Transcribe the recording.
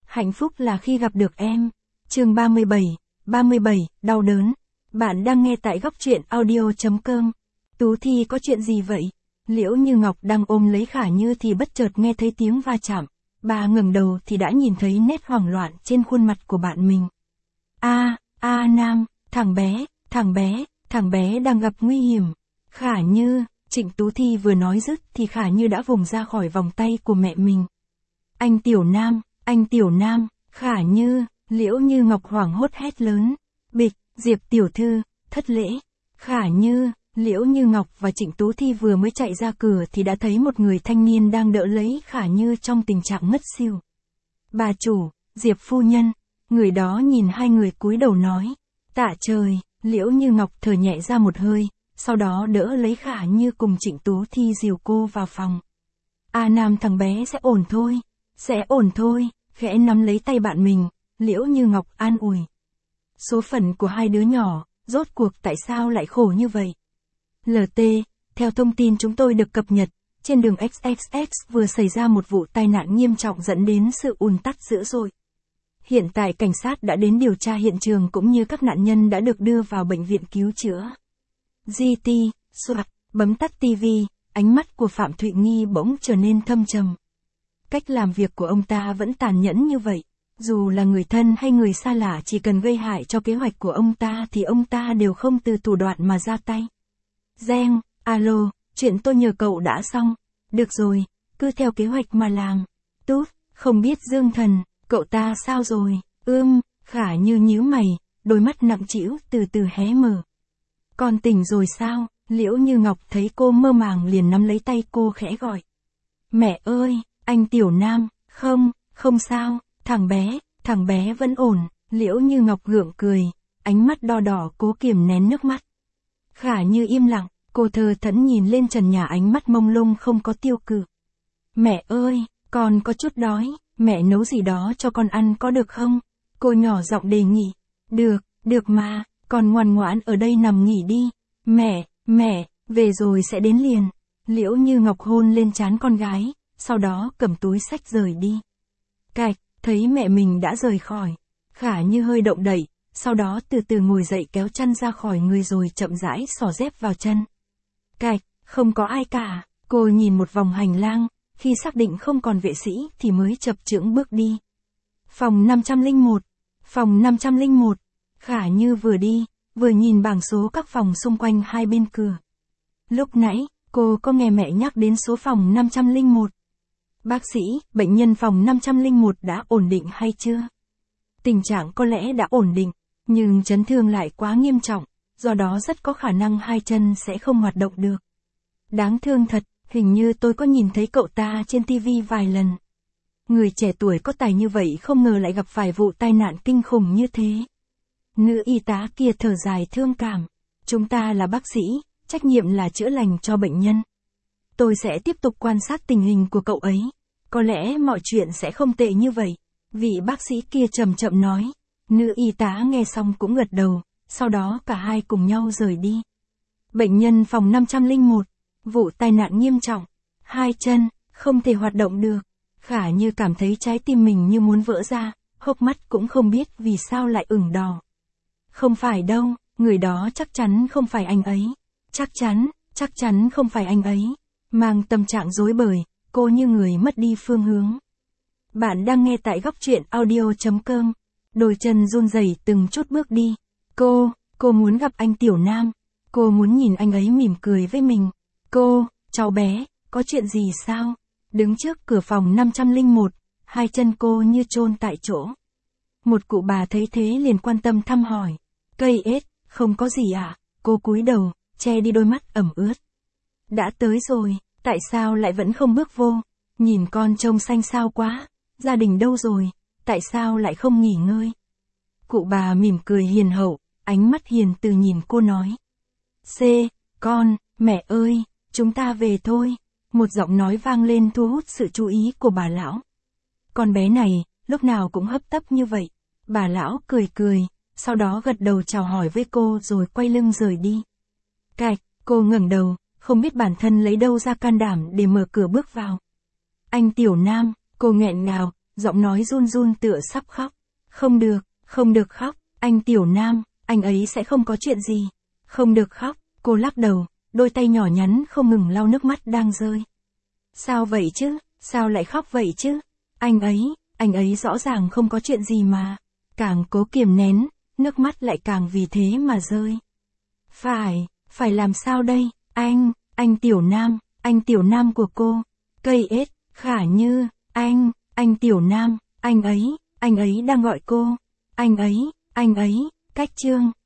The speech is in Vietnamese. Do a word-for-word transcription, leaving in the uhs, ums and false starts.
Hạnh phúc là khi gặp được em. Chương ba mươi bảy, ba mươi bảy, đau đớn. Bạn đang nghe tại góc truyện audio chấm com. Tú Thi có chuyện gì vậy? Liễu Như Ngọc đang ôm lấy Khả Như thì bất chợt nghe thấy tiếng va chạm. Bà ngẩng đầu thì đã nhìn thấy nét hoảng loạn trên khuôn mặt của bạn mình. A, A Nam, thằng bé, thằng bé, thằng bé đang gặp nguy hiểm. Khả Như, Trịnh Tú Thi vừa nói dứt thì Khả Như đã vùng ra khỏi vòng tay của mẹ mình. Anh Tiểu Nam, anh Tiểu Nam, Khả Như, Liễu Như Ngọc hoảng hốt hét lớn. Bịch, Diệp tiểu thư, thất lễ. Khả Như, Liễu Như Ngọc và Trịnh Tú Thi vừa mới chạy ra cửa thì đã thấy một người thanh niên đang đỡ lấy Khả Như trong tình trạng ngất xỉu. Bà chủ, Diệp phu nhân, người đó nhìn hai người cúi đầu nói. Tạ trời, Liễu Như Ngọc thở nhẹ ra một hơi, sau đó đỡ lấy Khả Như cùng Trịnh Tú Thi dìu cô vào phòng. A Nam, thằng bé sẽ ổn thôi, sẽ ổn thôi, khẽ nắm lấy tay bạn mình, Liễu Như Ngọc an ủi. Số phận của hai đứa nhỏ, rốt cuộc tại sao lại khổ như vậy? lờ tê, theo thông tin chúng tôi được cập nhật, trên đường ích ích ích vừa xảy ra một vụ tai nạn nghiêm trọng dẫn đến sự ùn tắc dữ dội. Hiện tại cảnh sát đã đến điều tra hiện trường cũng như các nạn nhân đã được đưa vào bệnh viện cứu chữa. giê tê, soạt, bấm tắt tivi, ánh mắt của Phạm Thụy Nghi bỗng trở nên thâm trầm. Cách làm việc của ông ta vẫn tàn nhẫn như vậy. Dù là người thân hay người xa lạ chỉ cần gây hại cho kế hoạch của ông ta thì ông ta đều không từ thủ đoạn mà ra tay. Gieng, alo, chuyện tôi nhờ cậu đã xong. Được rồi, cứ theo kế hoạch mà làm. Tút, không biết Dương Thần, cậu ta sao rồi? Ưm, Khả Như nhíu mày, đôi mắt nặng trĩu từ từ hé mở. Con tỉnh rồi sao? Liễu Như Ngọc thấy cô mơ màng liền nắm lấy tay cô khẽ gọi. Mẹ ơi, anh Tiểu Nam, không, không sao, thằng bé, thằng bé vẫn ổn. Liễu Như Ngọc gượng cười, ánh mắt đo đỏ cố kiềm nén nước mắt. Khả Như im lặng, cô thờ thẫn nhìn lên trần nhà, ánh mắt mông lung không có tiêu cự. Mẹ ơi, con có chút đói, mẹ nấu gì đó cho con ăn có được không? Cô nhỏ giọng đề nghị. Được, được mà, con ngoan ngoãn ở đây nằm nghỉ đi. Mẹ, mẹ, về rồi sẽ đến liền. Liễu Như Ngọc hôn lên trán con gái, sau đó cầm túi xách rời đi. Cạch, thấy mẹ mình đã rời khỏi. Khả Như hơi động đậy, sau đó từ từ ngồi dậy kéo chăn ra khỏi người rồi chậm rãi xỏ dép vào chân. Cạch, không có ai cả. Cô nhìn một vòng hành lang, khi xác định không còn vệ sĩ thì mới chập chững bước đi. Phòng năm trăm lẻ một. Phòng năm trăm lẻ một. Khả Như vừa đi, vừa nhìn bảng số các phòng xung quanh hai bên cửa. Lúc nãy, cô có nghe mẹ nhắc đến số phòng năm trăm lẻ một. Bác sĩ, bệnh nhân phòng năm trăm lẻ một đã ổn định hay chưa? Tình trạng có lẽ đã ổn định, nhưng chấn thương lại quá nghiêm trọng, do đó rất có khả năng hai chân sẽ không hoạt động được. Đáng thương thật, hình như tôi có nhìn thấy cậu ta trên tivi vài lần. Người trẻ tuổi có tài như vậy không ngờ lại gặp phải vụ tai nạn kinh khủng như thế. Nữ y tá kia thở dài thương cảm. Chúng ta là bác sĩ, trách nhiệm là chữa lành cho bệnh nhân. Tôi sẽ tiếp tục quan sát tình hình của cậu ấy. Có lẽ mọi chuyện sẽ không tệ như vậy. Vị bác sĩ kia chậm chậm nói. Nữ y tá nghe xong cũng gật đầu, sau đó cả hai cùng nhau rời đi. Bệnh nhân phòng năm trăm lẻ một. Vụ tai nạn nghiêm trọng. Hai chân, không thể hoạt động được. Khả Như cảm thấy trái tim mình như muốn vỡ ra, hốc mắt cũng không biết vì sao lại ửng đỏ. Không phải đâu, người đó chắc chắn không phải anh ấy. Chắc chắn, chắc chắn không phải anh ấy. Mang tâm trạng rối bời, cô như người mất đi phương hướng. Bạn đang nghe tại góc truyện audio chấm com. Đôi chân run rẩy từng chút bước đi. Cô, cô muốn gặp anh Tiểu Nam. Cô muốn nhìn anh ấy mỉm cười với mình. Cô, cháu bé, có chuyện gì sao? Đứng trước cửa phòng năm trăm lẻ một, hai chân cô như chôn tại chỗ. Một cụ bà thấy thế liền quan tâm thăm hỏi. Cây ếch, không có gì ạ. À? Cô cúi đầu, che đi đôi mắt ẩm ướt. Đã tới rồi, tại sao lại vẫn không bước vô? Nhìn con trông xanh xao quá. Gia đình đâu rồi? Tại sao lại không nghỉ ngơi? Cụ bà mỉm cười hiền hậu, ánh mắt hiền từ nhìn cô nói. C, con, mẹ ơi, chúng ta về thôi. Một giọng nói vang lên thu hút sự chú ý của bà lão. Con bé này, lúc nào cũng hấp tấp như vậy. Bà lão cười cười, sau đó gật đầu chào hỏi với cô rồi quay lưng rời đi. Cạch, cô ngẩng đầu, không biết bản thân lấy đâu ra can đảm để mở cửa bước vào. Anh Tiểu Nam, cô nghẹn ngào, giọng nói run run tựa sắp khóc. Không được, không được khóc, anh Tiểu Nam, anh ấy sẽ không có chuyện gì. Không được khóc, cô lắc đầu, đôi tay nhỏ nhắn không ngừng lau nước mắt đang rơi. Sao vậy chứ, sao lại khóc vậy chứ? Anh ấy, anh ấy rõ ràng không có chuyện gì mà. Càng cố kiềm nén, nước mắt lại càng vì thế mà rơi. Phải, phải làm sao đây, anh, anh Tiểu Nam, anh Tiểu Nam của cô. Cây ết, Khả Như, anh, anh Tiểu Nam, anh ấy, anh ấy đang gọi cô. Anh ấy, anh ấy, Cách Trương.